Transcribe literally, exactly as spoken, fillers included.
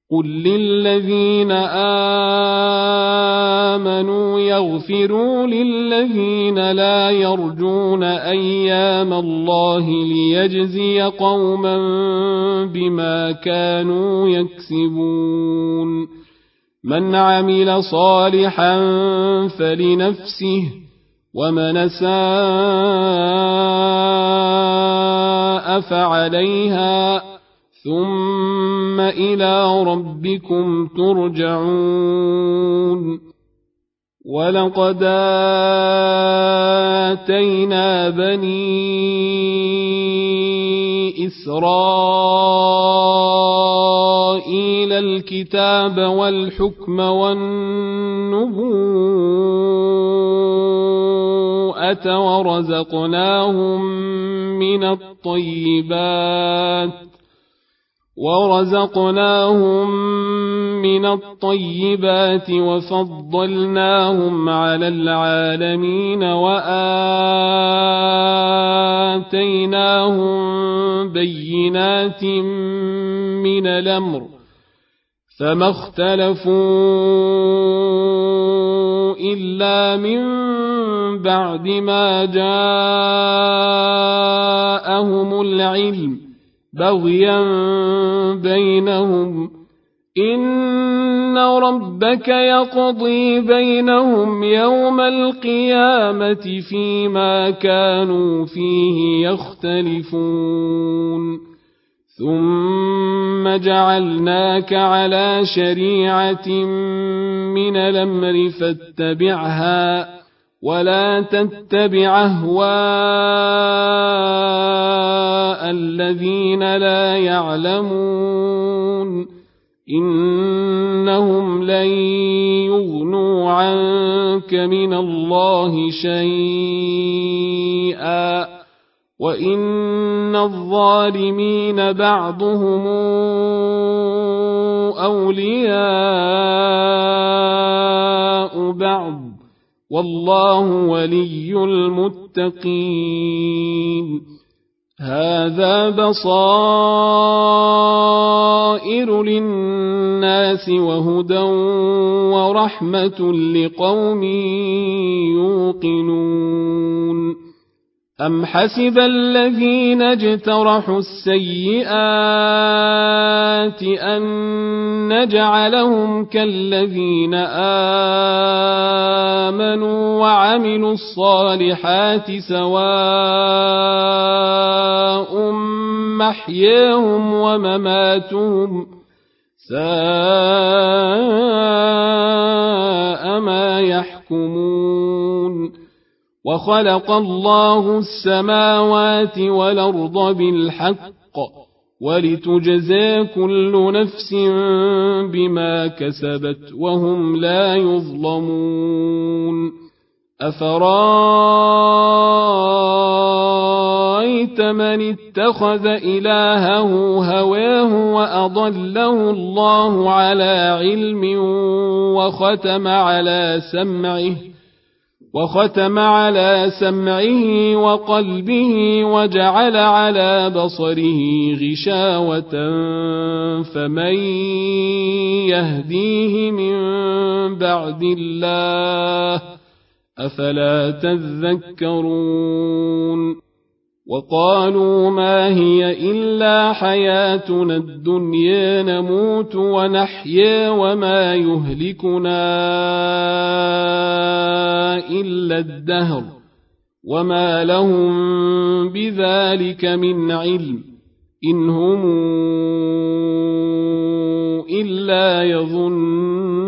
قل للذين آمنوا يغفروا للذين لا يرجون أيام الله ليجزي قوما بما كانوا يكسبون من عمل صالحا فلنفسه ومن أساء فعليها ثم إلى ربكم ترجعون ولقد آتينا بني إسرائيل الكتاب والحكم والنبوءة ورزقناهم من الطيبات ورزقناهم من الطيبات وفضلناهم على العالمين وآتيناهم بينات من الأمر فما اختلفوا إلا من بعد ما جاءهم العلم بغيا بينهم إن ربك يقضي بينهم يوم القيامة فيما كانوا فيه يختلفون ثم جعلناك على شريعة من الأمر فاتبعها ولا تتبع أهواء الذين لا يعلمون إنهم لن يغنوا عنك من الله شيئا وإن الظالمين بعضهم أولياء بعض والله ولي المتقين هذا بصائر للناس وهدى ورحمة لقوم يوقنون أم حسب الذين اجترحوا السيئات أن نجعلهم كالذين آمنوا وعملوا الصالحات سواء محياهم ومماتهم ساء ما يحكمون وخلق الله السماوات والأرض بالحق ولتجزى كل نفس بما كسبت وهم لا يظلمون أفرأيت من اتخذ إلهه هواه وأضله الله على علم وختم على سمعه وختم على سمعه وقلبه وجعل على بصره غشاوة فمن يهديه من بعد الله أفلا تذكرون وقالوا ما هي إلا حياتنا الدنيا نموت ونحيا وما يهلكنا إلا الدهر وما لهم بذلك من علم إن هم إلا يظنون